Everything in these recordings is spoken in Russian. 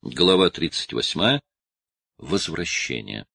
Глава 38. Возвращение.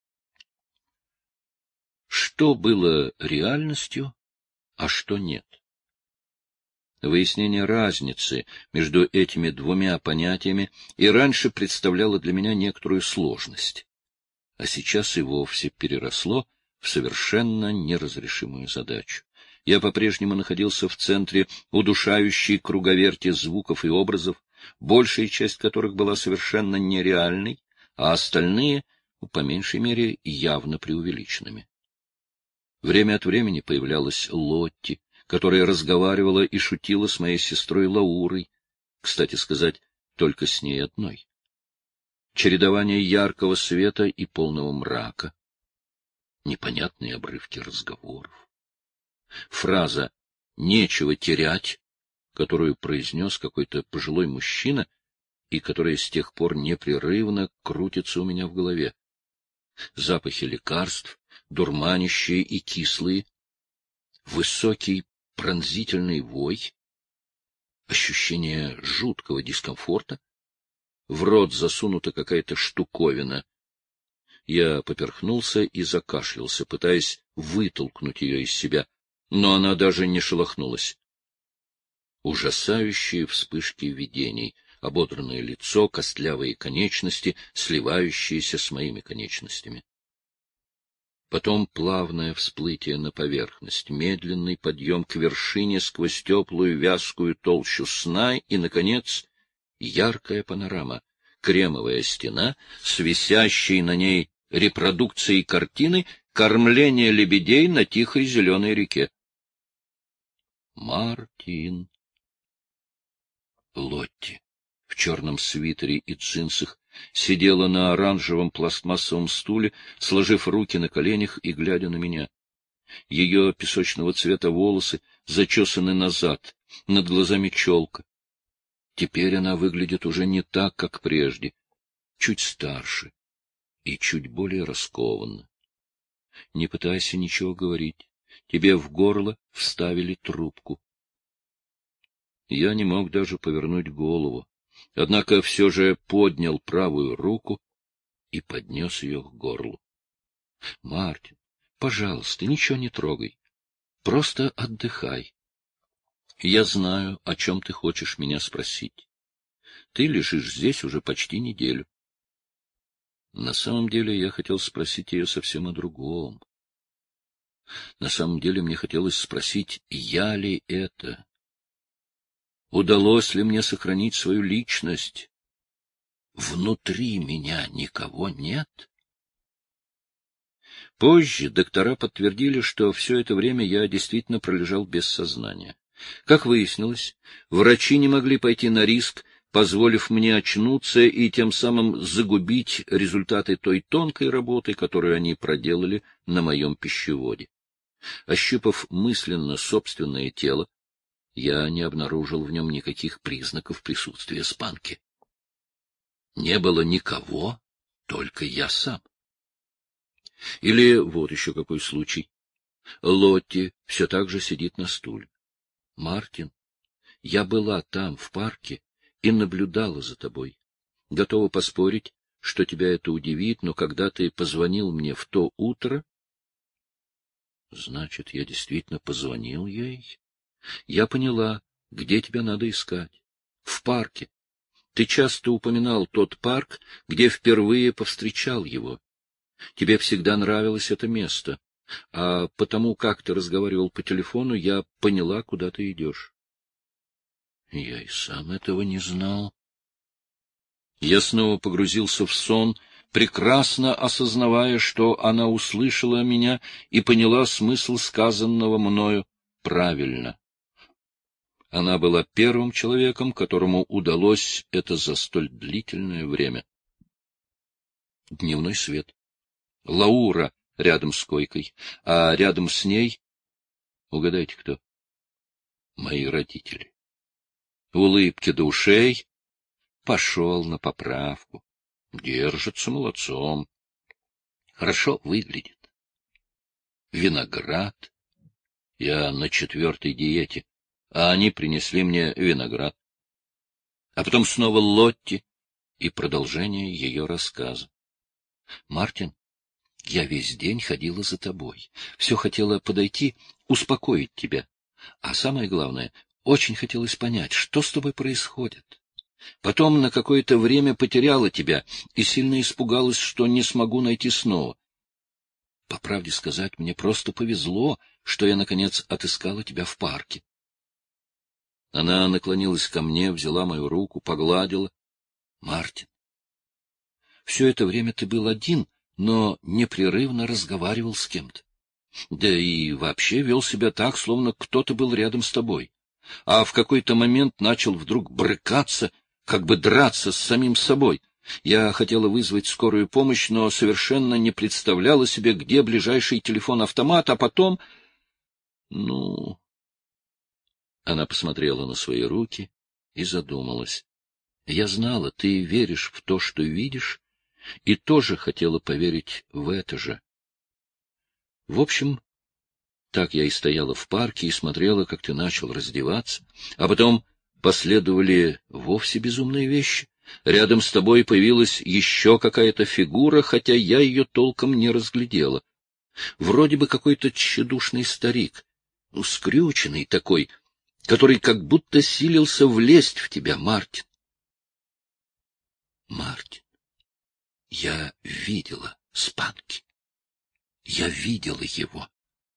Что было реальностью, а что нет? Выяснение разницы между этими двумя понятиями и раньше представляло для меня некоторую сложность, а сейчас и вовсе переросло в совершенно неразрешимую задачу. Я по-прежнему находился в центре удушающей круговерти звуков и образов, большая часть которых была совершенно нереальной, а остальные, по меньшей мере, явно преувеличенными. Время от времени появлялась Лотти, которая разговаривала и шутила с моей сестрой Лаурой, кстати сказать, только с ней одной. Чередование яркого света и полного мрака, непонятные обрывки разговоров. Фраза «нечего терять», которую произнес какой-то пожилой мужчина и которая с тех пор непрерывно крутится у меня в голове. Запахи лекарств, дурманящие и кислые, высокий пронзительный вой, ощущение жуткого дискомфорта, в рот засунута какая-то штуковина. Я поперхнулся и закашлялся, пытаясь вытолкнуть ее из себя, но она даже не шелохнулась. Ужасающие вспышки видений, ободранное лицо, костлявые конечности, сливающиеся с моими конечностями. Потом плавное всплытие на поверхность, медленный подъем к вершине сквозь теплую вязкую толщу сна и, наконец, яркая панорама, кремовая стена с висящей на ней репродукцией картины «Кормление лебедей на тихой зеленой реке». Мартин. Лотти в черном свитере и джинсах сидела на оранжевом пластмассовом стуле, сложив руки на коленях и глядя на меня. Ее песочного цвета волосы зачесаны назад, над глазами челка. Теперь она выглядит уже не так, как прежде, чуть старше и чуть более раскованно. Не пытайся ничего говорить, тебе в горло вставили трубку. Я не мог даже повернуть голову, однако все же поднял правую руку и поднес ее к горлу. — Мартин, пожалуйста, ничего не трогай. Просто отдыхай. Я знаю, о чем ты хочешь меня спросить. Ты лежишь здесь уже почти неделю. На самом деле я хотел спросить ее совсем о другом. На самом деле мне хотелось спросить, я ли это? Удалось ли мне сохранить свою личность? Внутри меня никого нет? Позже доктора подтвердили, что все это время я действительно пролежал без сознания. Как выяснилось, врачи не могли пойти на риск, позволив мне очнуться и тем самым загубить результаты той тонкой работы, которую они проделали на моем пищеводе. Ощупав мысленно собственное тело, я не обнаружил в нем никаких признаков присутствия спанки. Не было никого, только я сам. Или вот еще какой случай. Лотти все так же сидит на стуле. Мартин, я была там, в парке, и наблюдала за тобой. Готова поспорить, что тебя это удивит, но когда ты позвонил мне в то утро... Значит, я действительно позвонил ей? Я поняла, где тебя надо искать. В парке. Ты часто упоминал тот парк, где впервые повстречал его. Тебе всегда нравилось это место, а потому, как ты разговаривал по телефону, я поняла, куда ты идешь. Я и сам этого не знал. Я снова погрузился в сон, прекрасно осознавая, что она услышала меня и поняла смысл сказанного мною правильно. Она была первым человеком, которому удалось это за столь длительное время. Дневной свет. Лаура рядом с койкой, а рядом с ней... Угадайте, кто? Мои родители. Улыбки до ушей. Пошел на поправку. Держится молодцом. Хорошо выглядит. Виноград. Я на 4-й диете, а они принесли мне виноград. А потом снова Лотти. и продолжение ее рассказа. — Мартин, я весь день ходила за тобой. Все хотела подойти, успокоить тебя. А самое главное, очень хотелось понять, что с тобой происходит. Потом на какое-то время потеряла тебя и сильно испугалась, что не смогу найти снова. По правде сказать, мне просто повезло, что я, наконец, отыскала тебя в парке. Она наклонилась ко мне, взяла мою руку, погладила. — Мартин, все это время ты был один, но непрерывно разговаривал с кем-то. Да и вообще вел себя так, словно кто-то был рядом с тобой. А в какой-то момент начал вдруг брыкаться, как бы драться с самим собой. Я хотела вызвать скорую помощь, но совершенно не представляла себе, где ближайший телефон-автомат, а потом... Ну... Она посмотрела на свои руки и задумалась. Я знала, ты веришь в то, что видишь, и тоже хотела поверить в это же. В общем, так я и стояла в парке и смотрела, как ты начал раздеваться, а потом последовали вовсе безумные вещи. Рядом с тобой появилась еще какая-то фигура, хотя я ее толком не разглядела. Вроде бы какой-то тщедушный старик, скрюченный такой, который как будто силился влезть в тебя, Мартин. Мартин, я видела Спанки. Я видела его.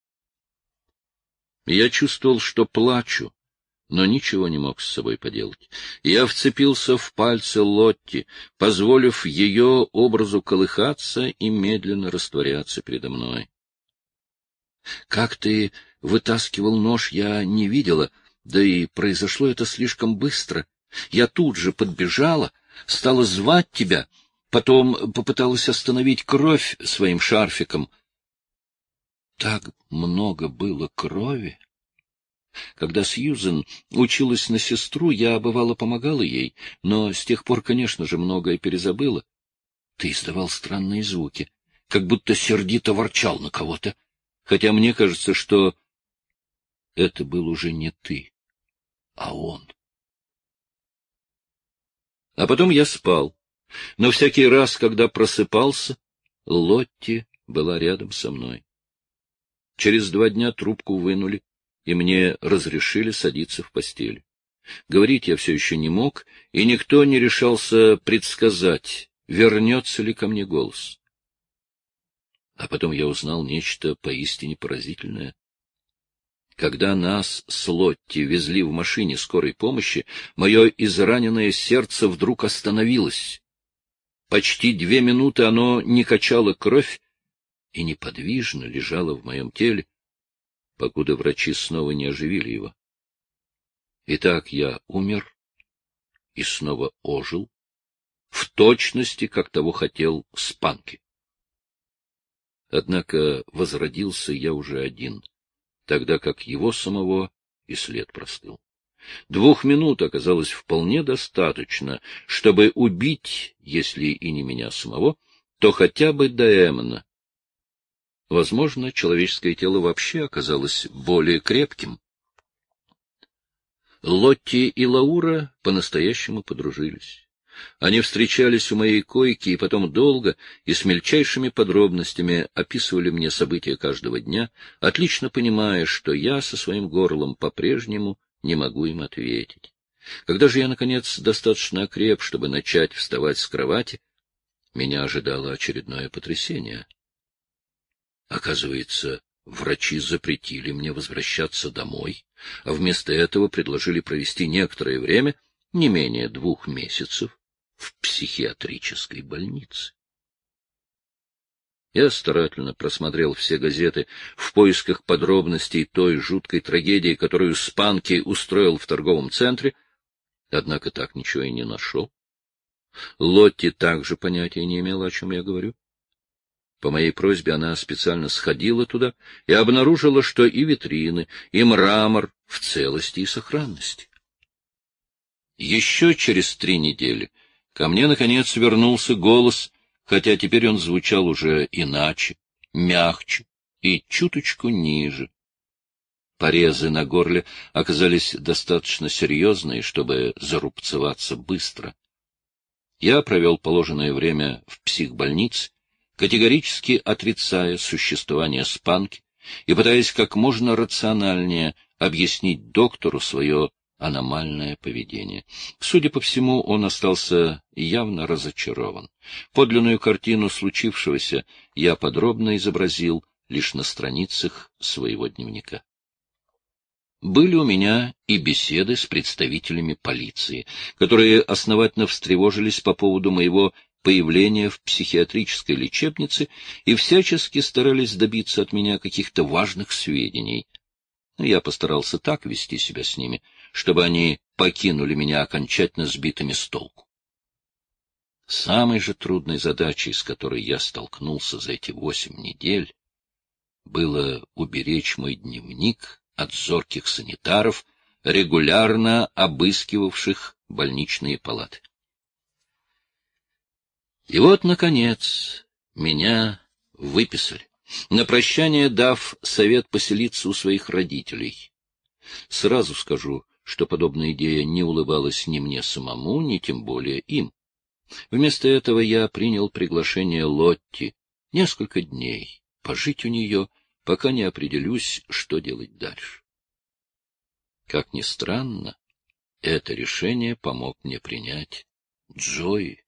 Я чувствовал, что плачу, но ничего не мог с собой поделать. Я вцепился в пальцы Лотти, позволив ее образу колыхаться и медленно растворяться передо мной. Как ты вытаскивал нож, я не видела, да и произошло это слишком быстро. Я тут же подбежала, стала звать тебя, потом попыталась остановить кровь своим шарфиком. Так много было крови. Когда Сьюзен училась на сестру, я, бывало, помогала ей, но с тех пор, конечно же, многое перезабыла. Ты издавал странные звуки, как будто сердито ворчал на кого-то, хотя мне кажется, что это был уже не ты, а он. А потом я спал, но всякий раз, когда просыпался, Лотти была рядом со мной. Через 2 дня трубку вынули, и мне разрешили садиться в постель. Говорить я все еще не мог, и никто не решался предсказать, вернется ли ко мне голос. А потом я узнал нечто поистине поразительное. Когда нас с Лотти везли в машине скорой помощи, мое израненное сердце вдруг остановилось. Почти 2 минуты оно не качало кровь и неподвижно лежало в моем теле, покуда врачи снова не оживили его. Итак, я умер и снова ожил, в точности, как того хотел Спанки. Однако возродился я уже один, тогда как его самого и след простыл. 2 минут оказалось вполне достаточно, чтобы убить, если и не меня самого, то хотя бы Дээмона. Возможно, человеческое тело вообще оказалось более крепким. Лотти и Лаура по-настоящему подружились. Они встречались у моей койки и потом долго и с мельчайшими подробностями описывали мне события каждого дня, отлично понимая, что я со своим горлом по-прежнему не могу им ответить. Когда же я, наконец, достаточно окреп, чтобы начать вставать с кровати, меня ожидало очередное потрясение. Оказывается, врачи запретили мне возвращаться домой, а вместо этого предложили провести некоторое время, не менее 2 месяцев, в психиатрической больнице. Я старательно просмотрел все газеты в поисках подробностей той жуткой трагедии, которую Спанки устроил в торговом центре, однако так ничего и не нашел. Лотти также понятия не имела, о чем я говорю. По моей просьбе она специально сходила туда и обнаружила, что и витрины, и мрамор в целости и сохранности. Еще через 3 недели ко мне, наконец, вернулся голос, хотя теперь он звучал уже иначе, мягче и чуточку ниже. Порезы на горле оказались достаточно серьезные, чтобы зарубцеваться быстро. Я провел положенное время в психбольнице, категорически отрицая существование Спанки и пытаясь как можно рациональнее объяснить доктору свое аномальное поведение. Судя по всему, он остался явно разочарован. Подлинную картину случившегося я подробно изобразил лишь на страницах своего дневника. Были у меня и беседы с представителями полиции, которые основательно встревожились по поводу моего появления в психиатрической лечебнице и всячески старались добиться от меня каких-то важных сведений. Но я постарался так вести себя с ними, чтобы они покинули меня окончательно сбитыми с толку. Самой же трудной задачей, с которой я столкнулся за эти 8 недель, было уберечь мой дневник от зорких санитаров, регулярно обыскивавших больничные палаты. И вот, наконец, меня выписали, на прощание дав совет поселиться у своих родителей. Сразу скажу, что подобная идея не улыбалась ни мне самому, ни тем более им. Вместо этого я принял приглашение Лотти несколько дней пожить у нее, пока не определюсь, что делать дальше. Как ни странно, это решение помог мне принять Джои.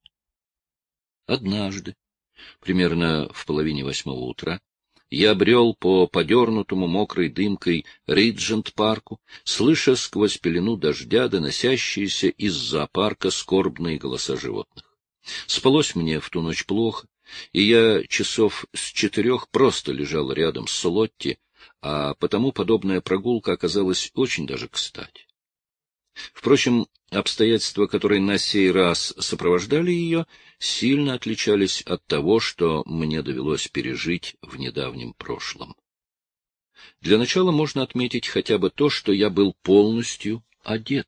Однажды, примерно в 7:30 утра, я брел по подернутому мокрой дымкой Риджент-парку, слыша сквозь пелену дождя доносящиеся из зоопарка скорбные голоса животных. Спалось мне в ту ночь плохо, и я часов с 4 просто лежал рядом с Лотти, а потому подобная прогулка оказалась очень даже кстати. Впрочем, обстоятельства, которые на сей раз сопровождали ее, сильно отличались от того, что мне довелось пережить в недавнем прошлом. Для начала можно отметить хотя бы то, что я был полностью одет.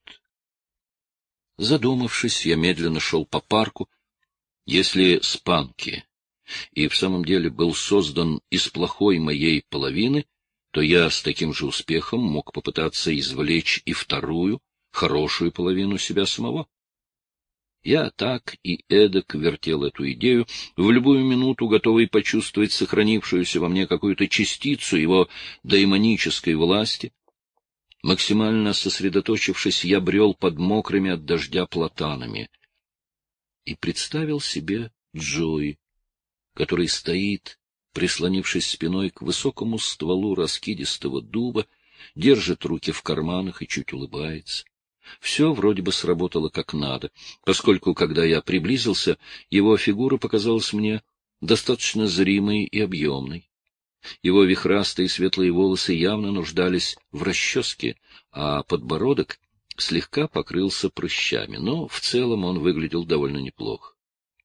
Задумавшись, я медленно шел по парку. Если Спанки и в самом деле был создан из плохой моей половины, то я с таким же успехом мог попытаться извлечь и вторую, хорошую половину себя самого. Я так и эдак вертел эту идею, в любую минуту готовый почувствовать сохранившуюся во мне какую-то частицу его daimoniической власти. Максимально сосредоточившись, я брел под мокрыми от дождя платанами и представил себе Джои, который стоит, прислонившись спиной к высокому стволу раскидистого дуба, держит руки в карманах и чуть улыбается. Все вроде бы сработало как надо, поскольку, когда я приблизился, его фигура показалась мне достаточно зримой и объемной. Его вихрастые светлые волосы явно нуждались в расческе, а подбородок слегка покрылся прыщами, но в целом он выглядел довольно неплохо.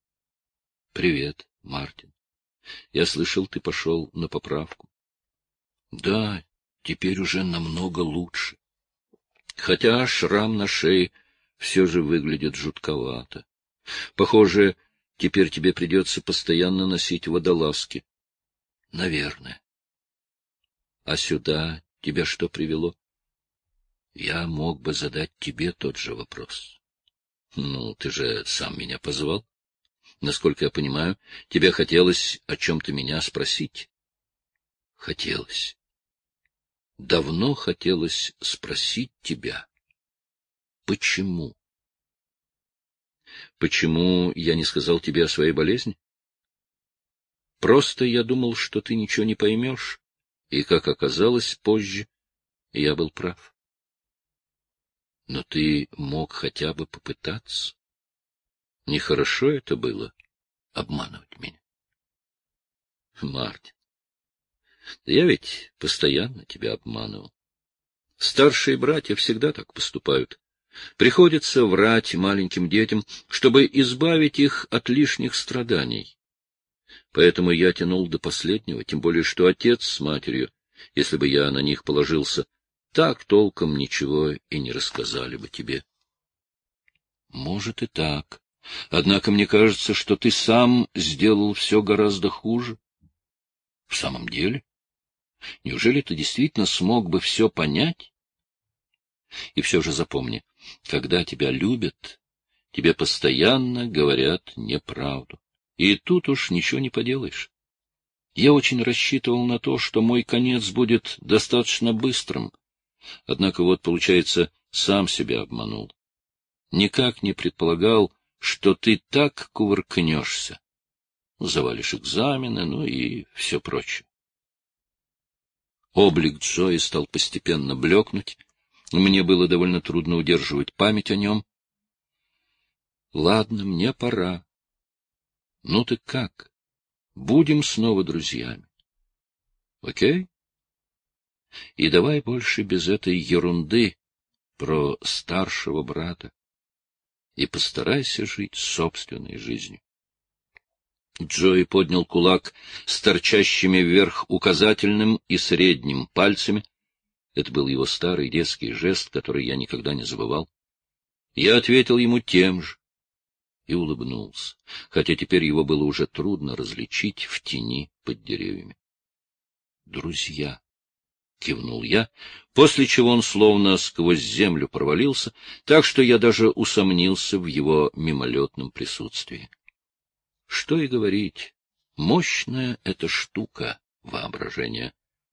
— Привет, Мартин. Я слышал, ты пошел на поправку. — Да, теперь уже намного лучше. Хотя шрам на шее все же выглядит жутковато. Похоже, теперь тебе придется постоянно носить водолазки. — Наверное. — А сюда тебя что привело? — Я мог бы задать тебе тот же вопрос. — Ну, ты же сам меня позвал. Насколько я понимаю, тебе хотелось о чем-то меня спросить? — Хотелось. Давно хотелось спросить тебя. Почему? Почему я не сказал тебе о своей болезни? Просто я думал, что ты ничего не поймешь, и, как оказалось позже, я был прав. Но ты мог хотя бы попытаться. Нехорошо это было — обманывать меня. Мартин, я ведь постоянно тебя обманывал. Старшие братья всегда так поступают. Приходится врать маленьким детям, чтобы избавить их от лишних страданий. Поэтому я тянул до последнего, тем более что отец с матерью, если бы я на них положился, так толком ничего и не рассказали бы тебе. Может и так. Однако мне кажется, что ты сам сделал все гораздо хуже. В самом деле? Неужели ты действительно смог бы все понять? И все же запомни, когда тебя любят, тебе постоянно говорят неправду. И тут уж ничего не поделаешь. Я очень рассчитывал на то, что мой конец будет достаточно быстрым. Однако вот, получается, сам себя обманул. Никак не предполагал, что ты так кувыркнешься. Завалишь экзамены, ну и все прочее. Облик Джои стал постепенно блекнуть. Мне было довольно трудно удерживать память о нем. Ладно, мне пора. Ну ты как? Будем снова друзьями. Окей? И давай больше без этой ерунды про старшего брата. И постарайся жить собственной жизнью. Джои поднял кулак с торчащими вверх указательным и средним пальцами. Это был его старый детский жест, который я никогда не забывал. Я ответил ему тем же и улыбнулся, хотя теперь его было уже трудно различить в тени под деревьями. «Друзья», — кивнул я, после чего он словно сквозь землю провалился, так что я даже усомнился в его мимолетном присутствии. Что и говорить, мощная эта штука воображения.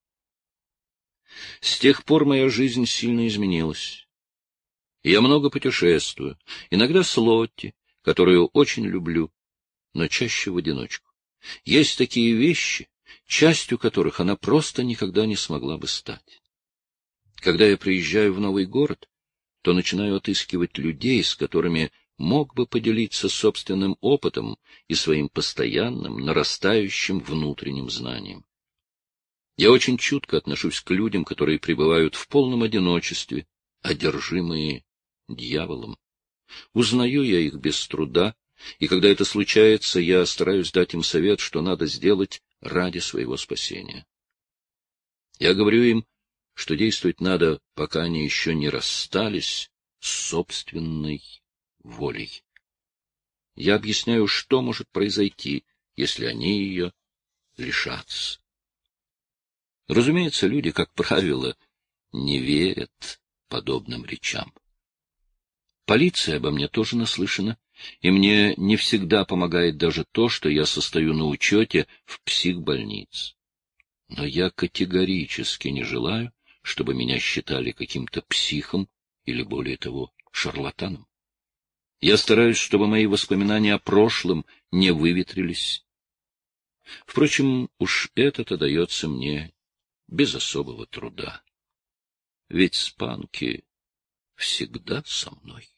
С тех пор моя жизнь сильно изменилась. Я много путешествую, иногда с Лотти, которую очень люблю, но чаще в одиночку. Есть такие вещи, частью которых она просто никогда не смогла бы стать. Когда я приезжаю в новый город, то начинаю отыскивать людей, с которыми мог бы поделиться собственным опытом и своим постоянным, нарастающим внутренним знанием. Я очень чутко отношусь к людям, которые пребывают в полном одиночестве, одержимые дьяволом. Узнаю я их без труда, и когда это случается, я стараюсь дать им совет, что надо сделать ради своего спасения. Я говорю им, что действовать надо, пока они еще не расстались с собственной волей. Я объясняю, что может произойти, если они ее лишатся. Разумеется, люди, как правило, не верят подобным речам. Полиция обо мне тоже наслышана, и мне не всегда помогает даже то, что я состою на учете в психбольнице. Но я категорически не желаю, чтобы меня считали каким-то психом или, более того, шарлатаном. Я стараюсь, чтобы мои воспоминания о прошлом не выветрились. Впрочем, уж это-то дается мне без особого труда. Ведь Спанки всегда со мной.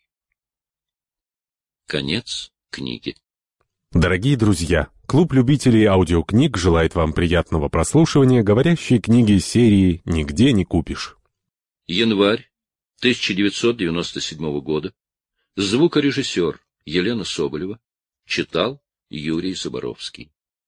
Конец книги. Дорогие друзья, клуб любителей аудиокниг желает вам приятного прослушивания говорящей книги серии «Нигде не купишь». Январь 1997 года. Звукорежиссер Елена Соболева. Читал Юрий Заборовский.